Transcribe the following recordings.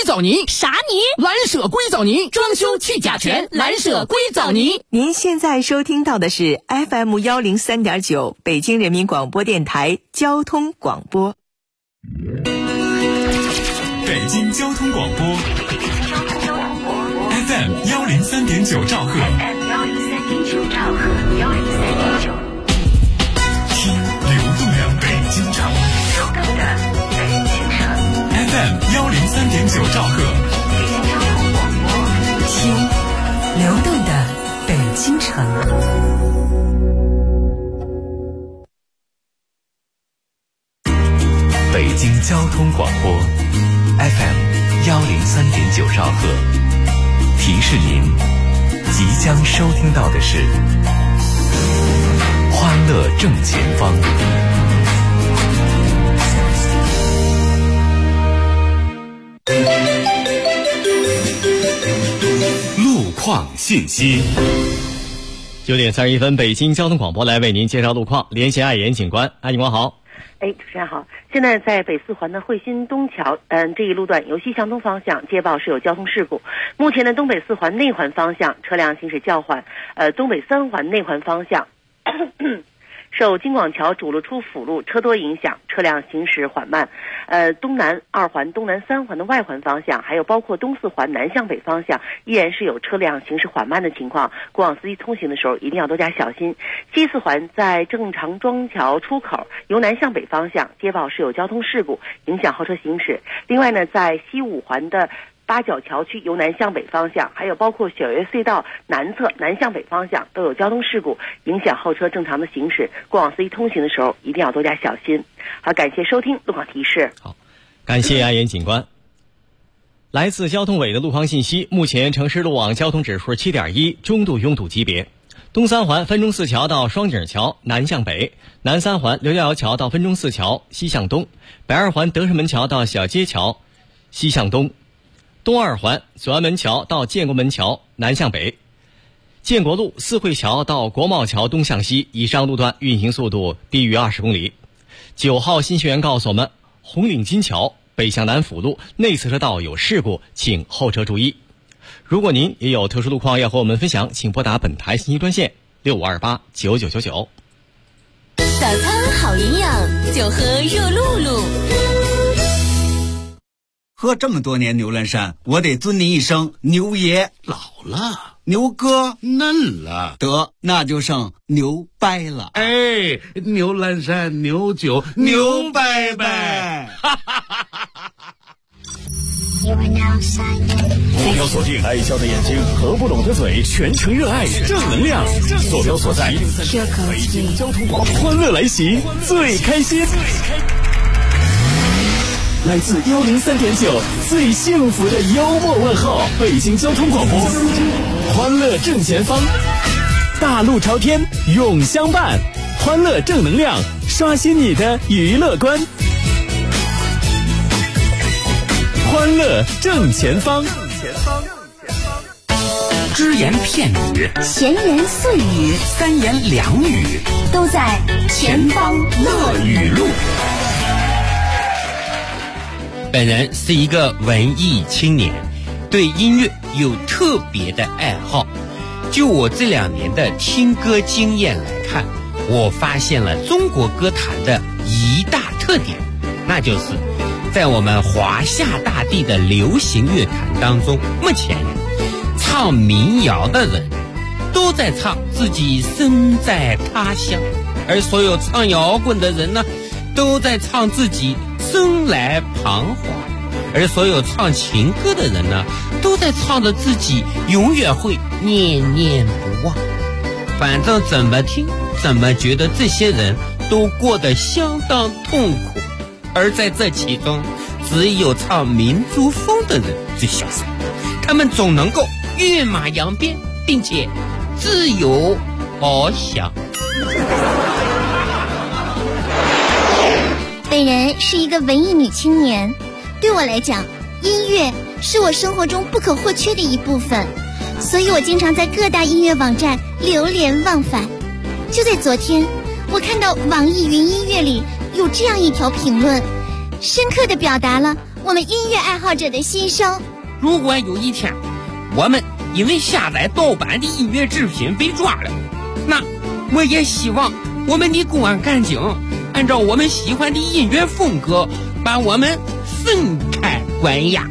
藻泥。 啥泥？ 蓝舍硅藻泥，装修去甲醛，蓝舍硅藻泥。 您现在收听到的是 FM103.9 北京人民广播电台交通广播。 北京交通广播 FM103.9 兆赫，听流动的北京城FM103.9 兆赫， 听流动的北京城。 北京交通广播 FM103.9 兆赫，提示您即将收听到的是欢乐正前方。路况信息。 9点31分，北京交通广播来为您介绍路况，连线爱言警官。爱警官好。 主持人好，现在在北四环的汇新东桥，这一路段由西向东方向接报是有交通事故。目前的东北四环内环方向车辆行驶较缓，东北三环内环方向受京广桥主路出辅路车多影响，车辆行驶缓慢。东南二环、东南三环的外环方向，还有包括东四环南向北方向，依然是有车辆行驶缓慢的情况。过往司机通行的时候一定要多加小心。西四环在正常庄桥出口由南向北方向接报是有交通事故，影响后车行驶。另外呢，在西五环的八角桥区由南向北方向，还有包括小岳隧道南侧南向北方向都有交通事故，影响后车正常的行驶。过往司机通行的时候一定要多加小心。好，感谢收听路况提示。 好，感谢爱言警官。来自交通委的路况信息，目前城市路网交通指数 7.1， 中度拥堵级别。东三环分钟寺桥到双井桥南向北，南三环刘家窑桥到分钟寺桥西向东，北二环德胜门桥到小街桥西向东，东二环左安门桥到建国门桥南向北，建国路四惠桥到国贸桥东向西，以上路段运行速度低于20公里。9号新学员告诉我们，红领巾桥北向南辅路内侧车道有事故，请后车注意。如果您也有特殊路况要和我们分享，请拨打本台信息专线65289999。 早餐好营养，就喝热露露。 喝这么多年牛栏山，我得尊您一声牛爷。 老了， 牛哥嫩了， 得那就剩牛掰了。 哎，牛栏山牛酒牛掰掰。 目标锁定爱笑的眼睛和不拢的嘴，全程热爱正能量。坐标所在北京交通广播，欢乐来袭，最开心。来自103.9最幸福的幽默问候，北京交通广播，欢乐正前方，大路朝天永相伴，欢乐正能量，刷新你的娱乐观。欢乐正前方， 只言片语， 闲言碎语， 三言两语， 都在前方乐语录。 本人是一个文艺青年，对音乐有特别的爱好。就我这2年的听歌经验来看，我发现了中国歌坛的一大特点，那就是在我们华夏大地的流行乐坛当中，目前唱民谣的人都在唱自己身在他乡，而所有唱摇滚的人呢，都在唱自己生来彷徨，而所有唱情歌的人呢，都在唱着自己永远会念念不忘。反正怎么听怎么觉得这些人都过得相当痛苦，而在这其中只有唱民族风的人最潇洒，他们总能够跃马扬鞭，并且自由翱翔。 本人是一个文艺女青年，对我来讲，音乐是我生活中不可或缺的一部分，所以我经常在各大音乐网站流连忘返。就在昨天，我看到网易云音乐里有这样一条评论，深刻地表达了我们音乐爱好者的心声。 如果有一天我们因为下载盗版的音乐制品被抓了，那我也希望我们的公安干警按照我们喜欢的音乐风格把我们分开关押。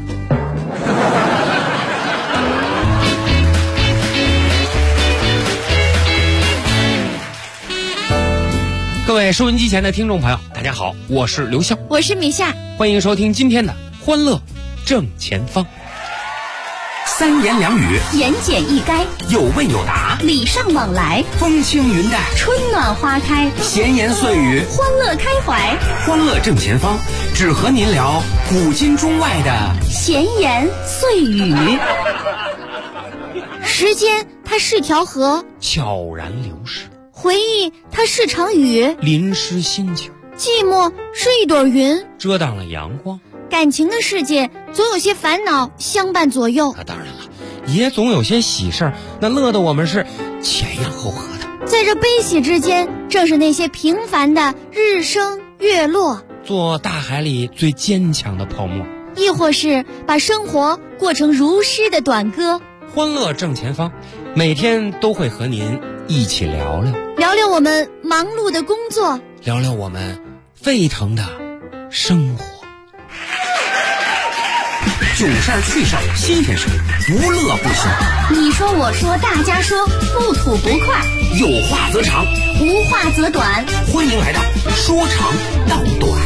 各位收音机前的听众朋友，大家好，我是刘笑， 我是米夏， 欢迎收听今天的欢乐正前方。 三言两语， 言简意赅， 有问有答， 礼尚往来， 风轻云淡， 春暖花开， 闲言碎语， 欢乐开怀。 欢乐正前方，只和您聊古今中外的闲言碎语。 时间它是条河， 悄然流逝； 回忆它是场雨， 淋湿心情； 寂寞是一朵云， 遮挡了阳光。 感情的世界总有些烦恼相伴左右， 当然了，也总有些喜事儿，那乐得我们是前仰后合的。 在这悲喜之间，正是那些平凡的日升月落， 做大海里最坚强的泡沫， 亦或是把生活过成如诗的短歌。 欢乐正前方，每天都会和您一起聊聊我们忙碌的工作， 聊我们沸腾的生活。 囧事儿、趣事儿、新鲜事儿，不乐不行。 你说我说大家说，不吐不快， 有话则长， 无话则短。 欢迎来到说长道短。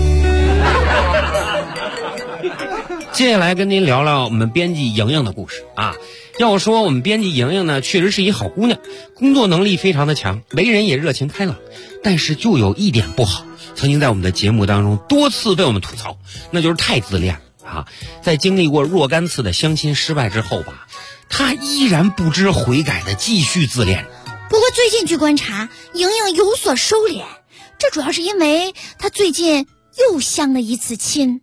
接下来跟您聊聊我们编辑莹莹的故事啊。要说我们编辑莹莹呢，确实是一好姑娘，工作能力非常的强，为人也热情开朗，但是就有一点不好，曾经在我们的节目当中多次被我们吐槽，那就是太自恋啊。在经历过若干次的相亲失败之后吧，她依然不知悔改的继续自恋。 不过最近据观察，莹莹有所收敛，这主要是因为她最近又相了一次亲。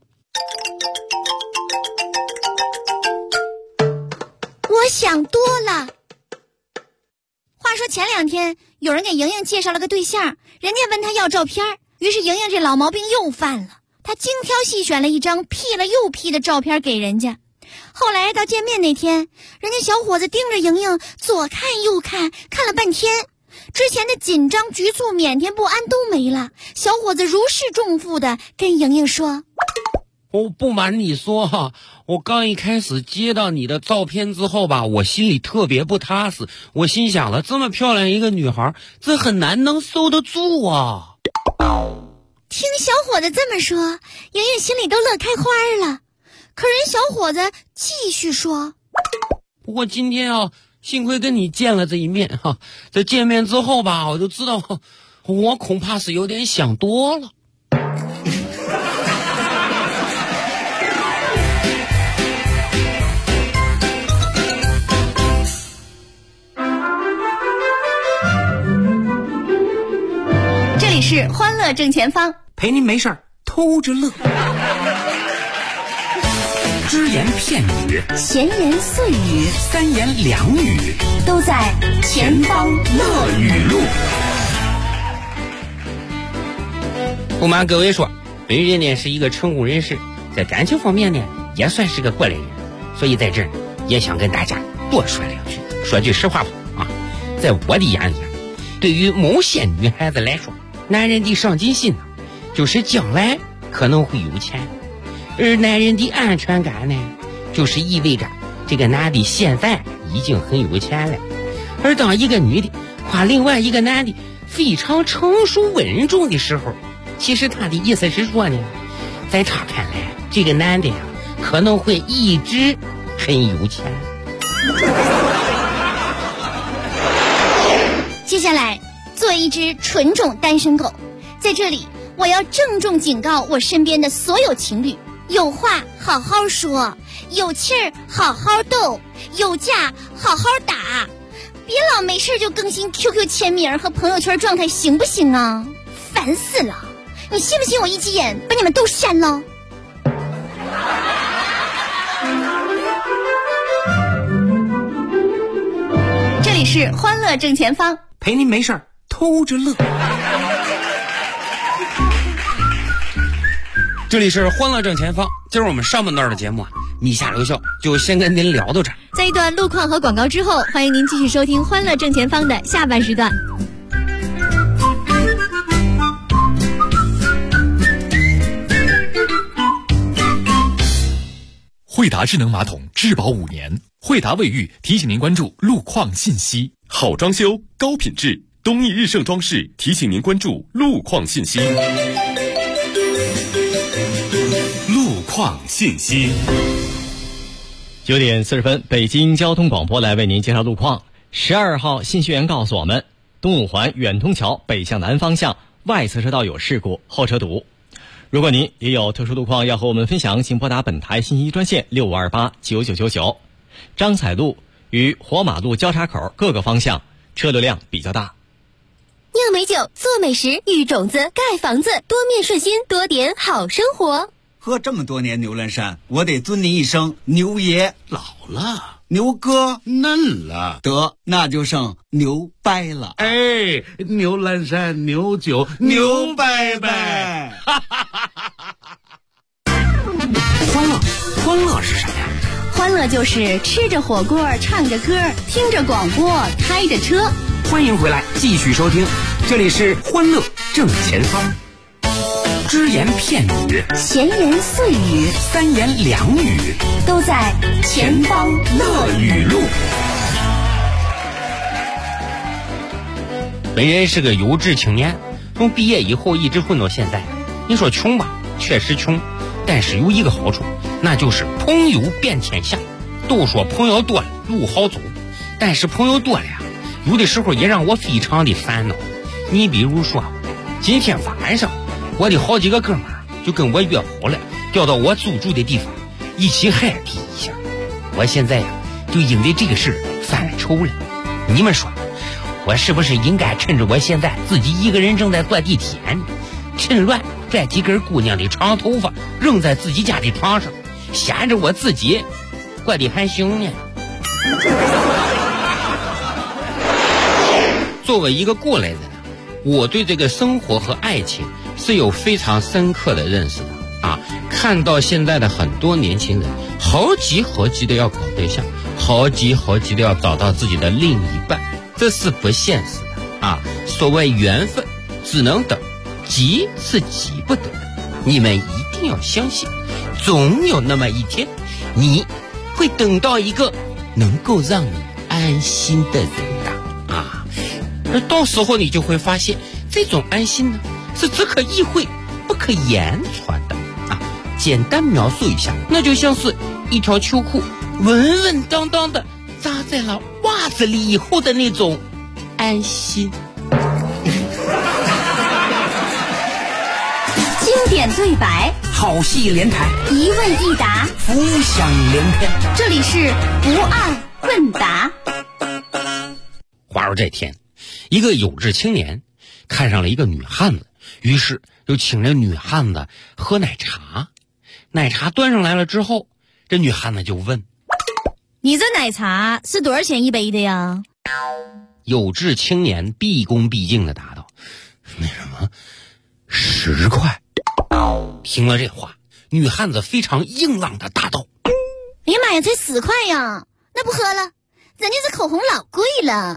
我想多了。话说前2天有人给莹莹介绍了个对象，人家问她要照片，于是莹莹这老毛病又犯了，她精挑细选了一张 P 了又 P 的照片给人家。后来到见面那天，人家小伙子盯着莹莹左看右看，看了半天，之前的紧张局促腼腆不安都没了。小伙子如释重负的跟莹莹说， 我不瞒你说哈，我刚一开始接到你的照片之后吧，我心里特别不踏实。我心想了，这么漂亮一个女孩，这很难能收得住啊。 听小伙子这么说，莹莹心里都乐开花了。可人小伙子继续说， 不过今天啊，幸亏跟你见了这一面哈，这见面之后吧，我就知道我恐怕是有点想多了。 这里是欢乐正前方， 陪您没事儿偷着乐。只言片语， 闲言碎语， 三言两语， 都在前方乐语录。 不瞒各位说，本人呢是一个成功人士，在感情方面呢也算是个过来人，所以在这儿也想跟大家多说两句。说句实话吧啊，在我的眼里，对于某些女孩子来说，男人的上进心呢，就是将来可能会有钱。而男人的安全感呢，就是意味着这个男的现在已经很有钱了。而当一个女的夸另外一个男的非常成熟稳重的时候，其实他的意思是说呢，在他看来，这个男的呀可能会一直很有钱。 接下来作为一只纯种单身狗，在这里我要郑重警告我身边的所有情侣，有话好好说，有气儿好好斗，有架好好打，别老没事就更新 QQ 签名和朋友圈状态，行不行啊？烦死了！你信不信我一急眼把你们都删了？ 这里是欢乐正前方， 陪您没事儿偷着乐。 这里是欢乐正前方， 今儿我们上半段的节目啊，米夏留校就先跟您聊到这儿。 在一段路况和广告之后，欢迎您继续收听《欢乐正前方》的下半时段。 惠达智能马桶质保5年，惠达卫浴提醒您关注路况信息。 好装修，高品质，东益日盛装饰提醒您关注路况信息。路况信息。 9点40分，北京交通广播来为您介绍路况。12号信息员告诉我们，东五环远通桥北向南方向外侧车道有事故，后车堵。如果您也有特殊路况要和我们分享，请拨打本台信息专线65289999。张彩路与火马路交叉口各个方向车流量比较大。 酿美酒，做美食，育种子，盖房子，多面顺心，多点好生活。 喝这么多年牛栏山，我得尊您一声牛爷。 老了， 牛哥嫩了， 得那就剩牛掰了。 哎，牛栏山牛酒牛掰掰。 欢乐是什么呀？ 欢乐就是吃着火锅，唱着歌，听着广播，开着车。 欢迎回来，继续收听，这里是欢乐正前方。只言片语， 闲言碎语， 三言两语， 都在前方乐语录。 本人是个有志青年，从毕业以后一直混到现在。你说穷吧，确实穷，但是有一个好处，那就是朋友遍天下。都说朋友多了路好走，但是朋友多了呀，有的时候也让我非常的烦恼。你比如说，今天晚上我的好几个哥们儿就跟我约好了，调到我住的地方一起 happy 一下。我现在呀，就因为这个事犯了愁了。你们说，我是不是应该趁着我现在自己一个人正在坐地铁呢，趁乱拽几根姑娘的长头发扔在自己家的床上，显着我自己过得还行呢？作为一个过来人，我对这个生活和爱情是有非常深刻的认识的啊！看到现在的很多年轻人好急的要搞对象，好急的要找到自己的另一半，这是不现实的啊！所谓缘分只能等，急是急不得的。你们一定要相信，总有那么一天，你会等到一个能够让你安心的人的啊！而到时候你就会发现，这种安心呢，是只可意会不可言传的啊！简单描述一下，那就像是一条秋裤稳稳当当的扎在了袜子里以后的那种安心。 经典对白， 好戏连台， 一问一答， 浮想联翩。 这里是不二问答。 话说这天，一个有志青年看上了一个女汉子，于是就请这女汉子喝奶茶。奶茶端上来了之后，这女汉子就问： 你这奶茶是多少钱一杯的呀？ 有志青年毕恭毕敬的答道：那什么，10块。听了这话，女汉子非常硬朗的答道： 哎呀妈呀，才10块呀，那不喝了，咱家这口红老贵了。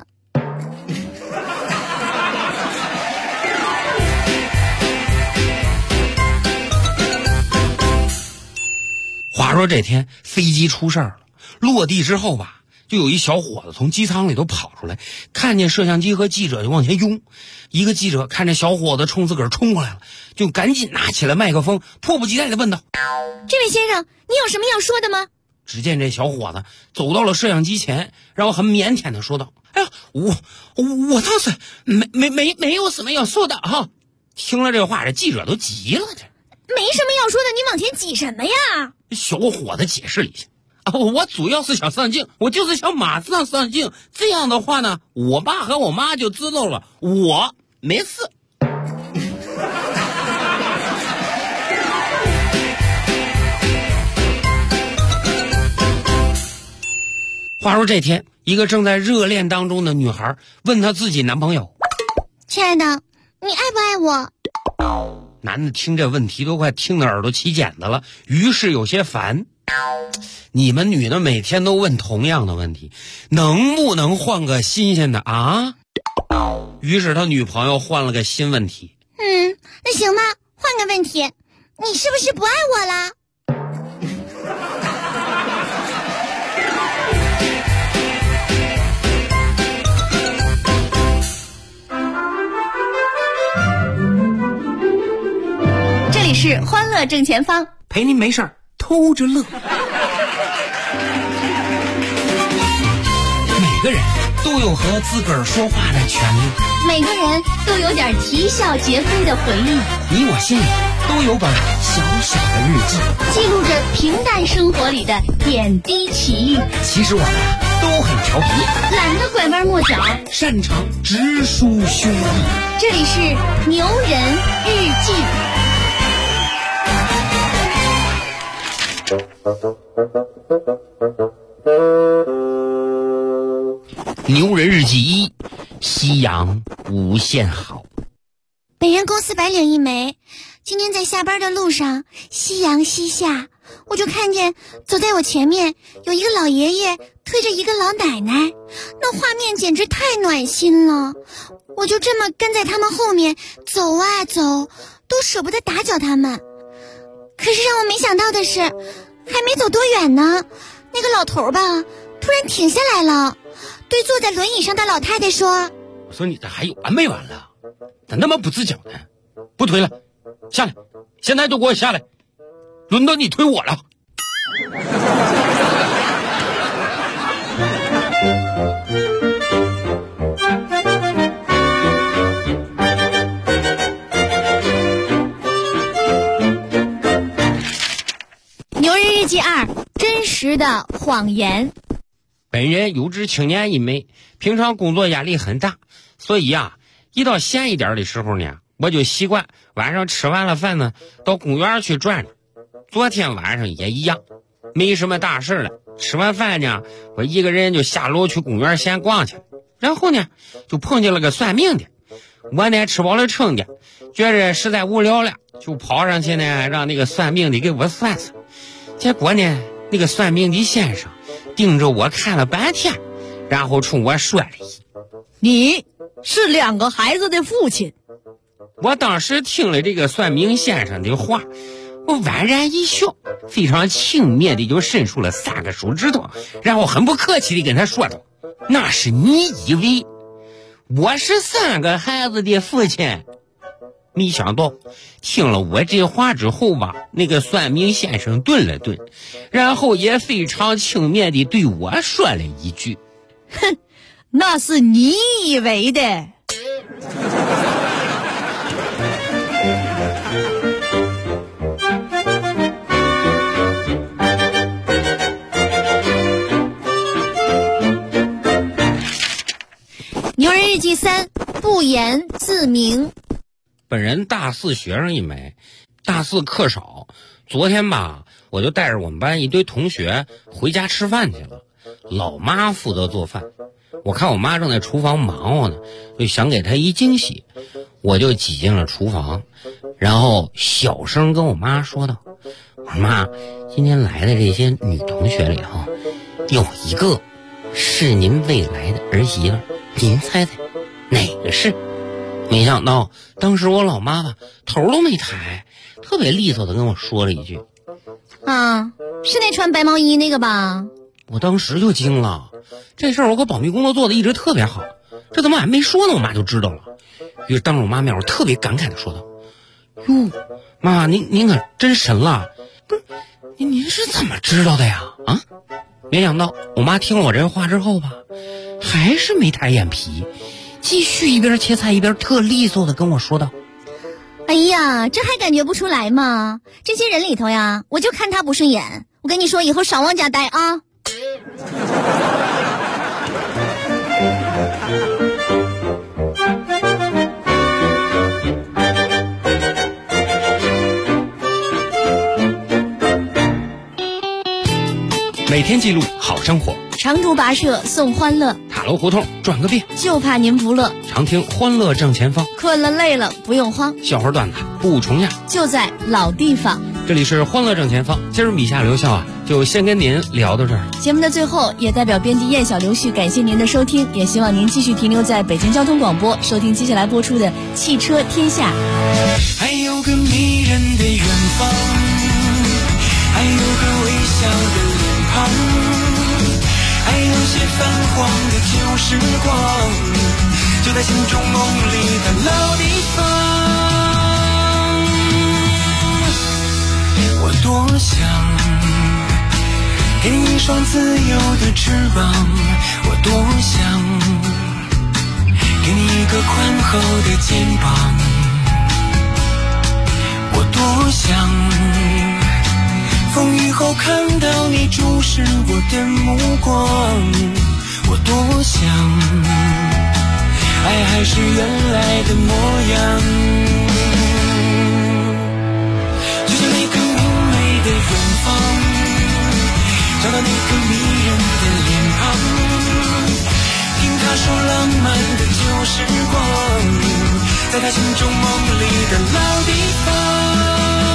话说这天飞机出事儿了，落地之后吧，就有一小伙子从机舱里头跑出来，看见摄像机和记者就往前拥。一个记者看着小伙子冲自个儿冲过来了，就赶紧拿起了麦克风，迫不及待地问道： 这位先生，你有什么要说的吗？ 只见这小伙子走到了摄像机前，然后很腼腆地说道：哎呀，我倒是没有什么要说的哈。听了这话，这记者都急了，这没什么要说的，你往前挤什么呀？ 小伙子解释了一下：我主要是想上镜，我就是想马上上镜，这样的话呢，我爸和我妈就知道了我没事。话说这天，一个正在热恋当中的女孩问她自己男朋友： 亲爱的，你爱不爱我？ 男的听这问题都快听得耳朵起茧子了，于是有些烦。你们女的每天都问同样的问题，能不能换个新鲜的啊？于是他女朋友换了个新问题。 那行吧，换个问题，你是不是不爱我了？ 这里是欢乐正前方， 陪您没事儿偷着乐。 每个人都有和自个儿说话的权利， 每个人都有点啼笑皆非的回忆， 你我心里都有本小小的日记， 记录着平淡生活里的点滴奇遇。 其实我们都很调皮， 懒得拐弯抹角， 擅长直抒胸臆。 这里是牛人日记。 牛人日记1，夕阳无限好。 本人公司白领一枚，今天在下班的路上，夕阳西下，我就看见走在我前面有一个老爷爷推着一个老奶奶，那画面简直太暖心了。我就这么跟在他们后面走啊走，都舍不得打搅他们。可是让我没想到的是，还没走多远呢，那个老头吧突然停下来了，对坐在轮椅上的老太太说： 我说你这还有完没完了？咋那么不自觉呢？不推了，下来，现在就给我下来，轮到你推我了。 牛人日记2，真实的谎言。 本人有志青年一枚，平常工作压力很大，所以一到闲一点的时候呢，我就习惯晚上吃完了饭呢，到公园去转转。昨天晚上也一样，没什么大事了，吃完饭呢，我一个人就下楼去公园闲逛去了。然后呢，就碰见了个算命的。我呢吃饱了撑的，觉着实在无聊了，就跑上去呢，让那个算命的给我算算。结果呢，那个算命的先生盯着我看了半天，然后冲我说了一句：“ 你是2个孩子的父亲。” 我当时听了这个算命先生的话，我宛然一笑，非常轻蔑的就伸出了3个手指头，然后很不客气的跟他说道：“那是你以为我是3个孩子的父亲？”没想到听了我这话之后吧，那个算命先生顿了顿，然后也非常轻蔑地对我说了一句：“ 哼，那是你以为的。”牛人日记3，不言自明。 本人大4学生一枚，大4课少。昨天吧，我就带着我们班一堆同学回家吃饭去了。老妈负责做饭，我看我妈正在厨房忙活呢，就想给她一惊喜，我就挤进了厨房，然后小声跟我妈说道：“我说妈，今天来的这些女同学里头，有一个是您未来的儿媳妇，您猜猜哪个是？”没想到当时我老妈吧头都没抬，特别利索的跟我说了一句：“ 是那穿白毛衣那个吧？” 我当时就惊了，这事儿我可保密工作做的一直特别好，这怎么还没说呢我妈就知道了。于是当着我妈面我特别感慨的说道：“哟，妈，您可真神了，不是您是怎么知道的呀？”没想到我妈听了我这话之后吧，还是没抬眼皮，继续一边切菜一边特利索的跟我说道：“ 哎呀，这还感觉不出来吗？这些人里头呀，我就看他不顺眼。我跟你说，以后少往家待啊。” 每天记录好生活， 长途跋涉送欢乐。 塔楼胡同转个遍， 就怕您不乐。 常听欢乐正前方， 困了累了不用慌， 笑话段子不重样， 就在老地方。 这里是欢乐正前方，今儿米夏刘笑就先跟您聊到这儿。 节目的最后，也代表编辑燕小刘旭感谢您的收听，也希望您继续停留在北京交通广播，收听接下来播出的汽车天下。 还有个迷人的远方，还有个微笑的脸庞，还有些泛黄的旧时光，就在心中梦里的老地方。我多想给你一双自由的翅膀，我多想给你一个宽厚的肩膀，我多想风雨后看到你注视我的目光，我多想爱还是原来的模样，就像那个明媚的远方，找到那个迷人的脸庞，听他说浪漫的旧时光，在他心中梦里的老地方。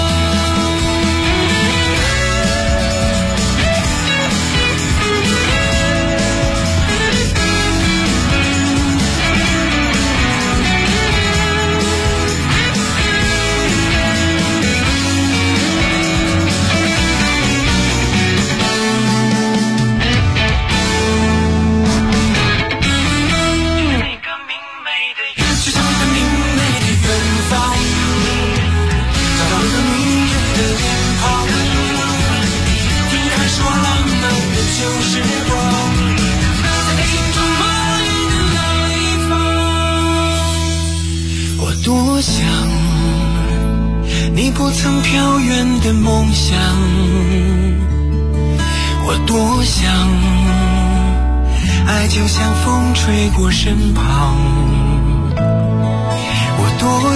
多想你不曾飘远的梦想，我多想爱就像风吹过身旁，我多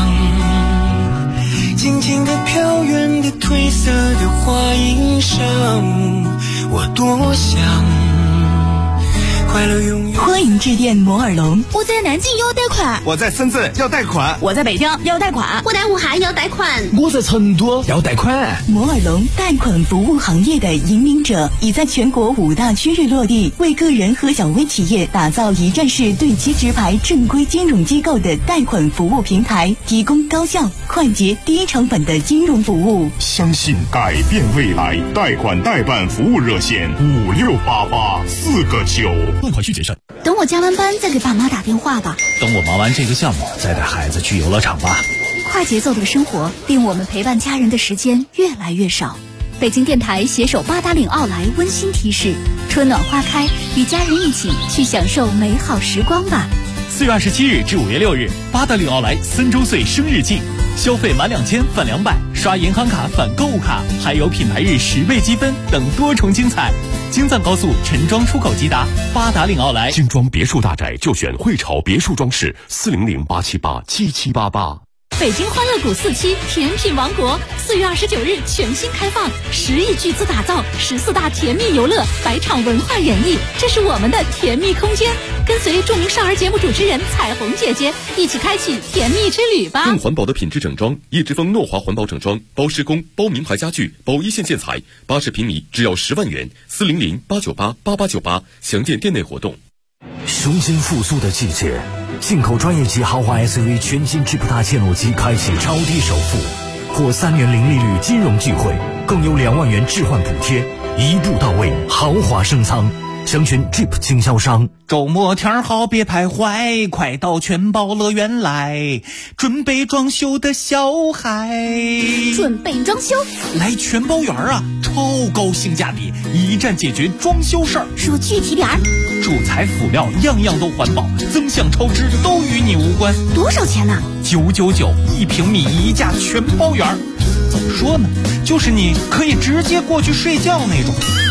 想静静地飘远的褪色的花衣裳，我多想快乐永远。 欢迎致电摩尔龙。 我在南京要贷款， 我在深圳要贷款， 我在北京要贷款， 我在武汉要贷款， 我在成都要贷款。 摩尔龙贷款服务行业的引领者，已在全国5大区域落地，为个人和小微企业打造一站式对接直排正规金融机构的贷款服务平台，提供高效、快捷、低成本的金融服务。 相信改变未来，贷款代办服务热线5688-4个9。 贷款需谨慎。 等我加完班再给爸妈打电话吧。 等我忙完这个项目再带孩子去游乐场吧。 快节奏的生活令我们陪伴家人的时间越来越少。北京电台携手八达岭奥莱温馨提示：春暖花开，与家人一起去享受美好时光吧。 4月27日至5月6日，八达岭奥莱3周岁生日季，消费满2000返200，刷银行卡返购物卡，还有品牌日10倍积分等多重精彩。京藏高速陈庄出口即达，八达岭奥莱。 精装别墅大宅就选汇潮别墅装饰，400-878-7788。 北京欢乐谷4期甜品王国4月29日全新开放，10亿巨资打造14大甜蜜游乐，百场文化演绎，这是我们的甜蜜空间。跟随著名少儿节目主持人彩虹姐姐一起开启甜蜜之旅吧。 更环保的品质整装，叶之峰诺华环保整装，包施工，包名牌家具，包一线建材，80平米只要10万元，400-898-8898，详见店内活动。 雄心复苏的季节，进口专业级豪华 SUV 全新 Jeep 大切诺基开启超低首付，获3年零利率金融聚会，更有2万元置换补贴，一步到位，豪华升舱。详询 Jeep 经销商。 周末天好别徘徊，快到全宝乐园来，准备装修的小孩。 准备装修？ 来全宝园啊，超高性价比，一站解决装修事儿。 说具体点儿。 主材辅料样样都环保，增项超支都与你无关。 多少钱呢 ？999，1平米一价全包园。怎么说呢？就是你可以直接过去睡觉那种。 家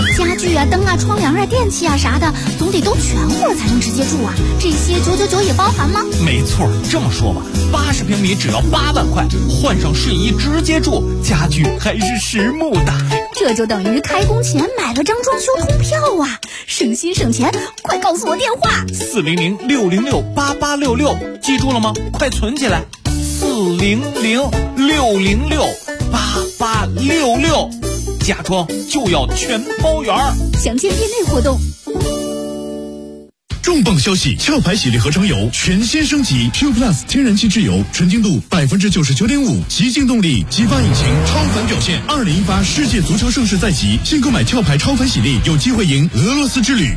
具啊、灯啊、窗帘啊、电器啊啥的，总得都全乎了才能直接住啊。这些999也包含吗？ 没错，这么说吧，80平米只要8万块，换上睡衣直接住，家具还是实木的。 这就等于开工前买了张装修通票啊，省心省钱！快告诉我电话 400-606-8866，记住了吗？快存起来，400-606-8866，家装就要全包圆。 详见店内活动。 重磅消息！壳牌洗涤合成油全新升级 Q Plus 天然气质油，纯净度99.5%，极净动力，激发引擎，超凡表现。2018世界足球盛世在即，现购买壳牌超凡洗涤，有机会赢俄罗斯之旅。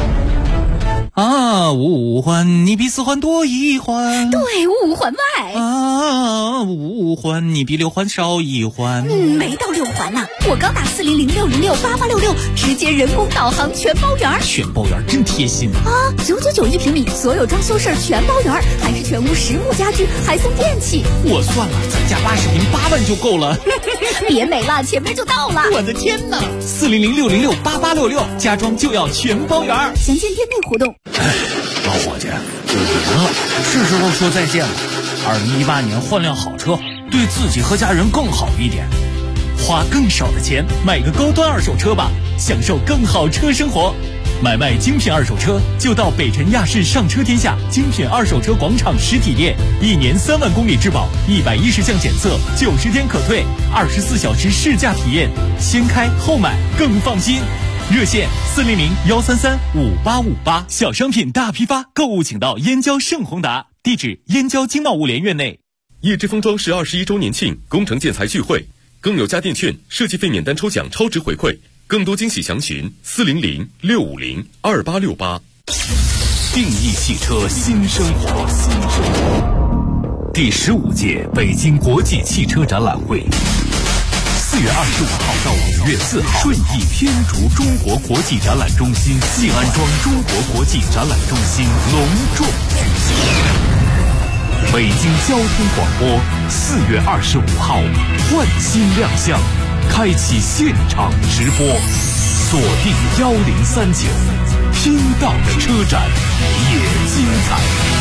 啊，五环你比4环多1环， 对，5环外。 啊，5环你比6环少1环。 没到6环呢，我刚打400-606-8866，直接人工导航全包圆。 全包圆真贴心啊！999一平米，所有装修事儿全包圆，还是全屋实木家具，还送电器。 我算了，咱家80平8万就够了。 别美了，前面就到了。 我的天哪！400-606-8866，家装就要全包圆。 详见店内活动。 老伙计，我赢了，是时候说再见了。2018年换辆好车，对自己和家人更好一点，花更少的钱买个高端二手车吧，享受更好车生活。买卖精品二手车就到北辰亚市上车天下精品二手车广场实体店，1年3万公里质保，110项检测，90天可退，24小时试驾体验，先开后买更放心。热线400-133-5858，小商品大批发，购物请到燕郊盛宏达，地址燕郊经贸物联院内。 叶之封装是21周年庆工程建材聚会，更有家电券、设计费免单抽奖超值回馈，更多惊喜详询400-650-2868。 定义汽车新生活，第15届北京国际汽车展览会。4月25号到5月4号，顺义天竺中国国际展览中心静安庄中国国际展览中心隆重举行。北京交通广播4月25号换新亮相，开启现场直播，锁定1039，听到的车展也精彩。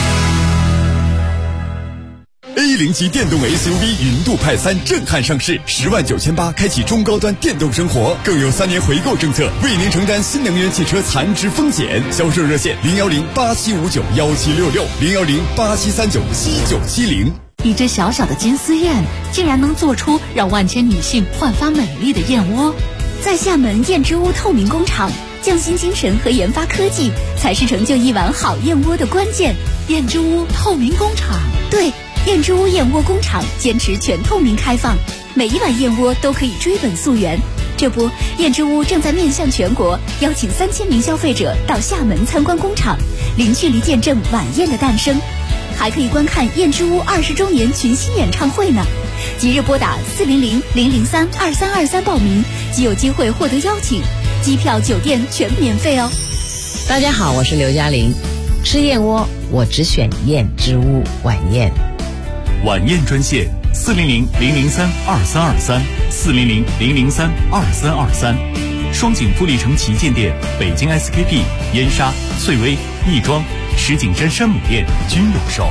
A0级电动 SUV 云度派3震撼上市，10.98万开启中高端电动生活，更有3年回购政策，为您承担新能源汽车残值风险。销售热线010-8759-1766，010-8739-7970。 一只小小的金丝燕，竟然能做出让万千女性焕发美丽的燕窝。 在厦门燕之屋透明工厂，匠心精神和研发科技才是成就一碗好燕窝的关键。 燕之屋透明工厂， 对，燕之屋燕窝工厂坚持全透明开放，每一碗燕窝都可以追本溯源。这不，燕之屋正在面向全国，邀请3000名消费者到厦门参观工厂，零距离见证晚宴的诞生，还可以观看燕之屋20周年群星演唱会呢。即日拨打400-003-2323报名，即有机会获得邀请，机票、酒店全免费哦。 大家好，我是刘嘉玲，吃燕窝我只选燕之屋晚宴。 晚宴专线400-003-2323，400-003-2323，双井富力城旗舰店、北京 SKP、燕莎、翠微、亦庄、石景山山姆店均有售。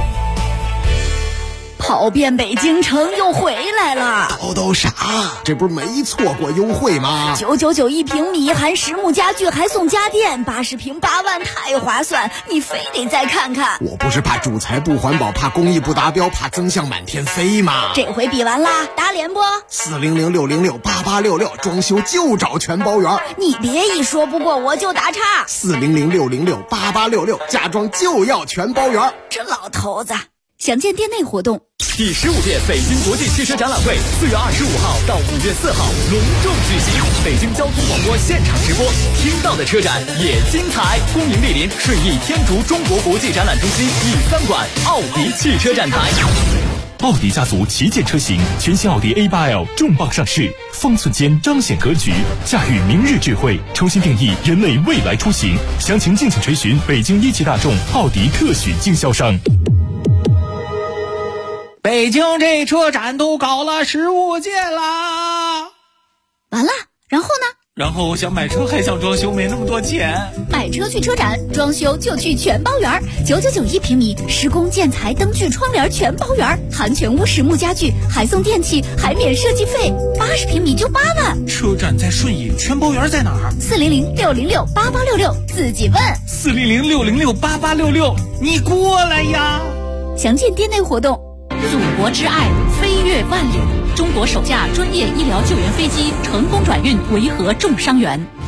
跑遍北京城又回来了， 都啥？这不是没错过优惠吗 ？999一平米，含实木家具，还送家电，80平8万，太划算！你非得再看看。 我不是怕主材不环保，怕工艺不达标，怕增项满天飞吗？ 这回比完啦，打脸不 ？400-606-8866，装修就找全包圆。 你别一说不过我就打岔。 400-606-8866，家装就要全包圆。 这老头子。详见店内活动。 第15届北京国际汽车展览会4月25号到5月4号隆重举行，北京交通广播现场直播，听到的车展也精彩。恭迎莅临顺义天竺中国国际展览中心E3馆奥迪汽车展台。 奥迪家族旗舰车型全新奥迪 A8L 重磅上市，方寸间彰显格局，驾驭明日智慧，重新定义人类未来出行。详情敬请垂询北京一汽大众奥迪特许经销商。 北京这车展都搞了15届啦， 完了，然后呢？ 然后我想买车还想装修，没那么多钱。 买车去车展，装修就去全包园，9991平米，施工建材灯具窗帘全包园，含全屋实木家具，还送电器，还免设计费，80平米就8万。 车展在顺义，全包园在哪儿 ？400-606-8866，自己问。 400-606-8866，你过来呀！ 详见店内活动。祖国之爱，飞越万里。中国首架专业医疗救援飞机成功转运维和重伤员。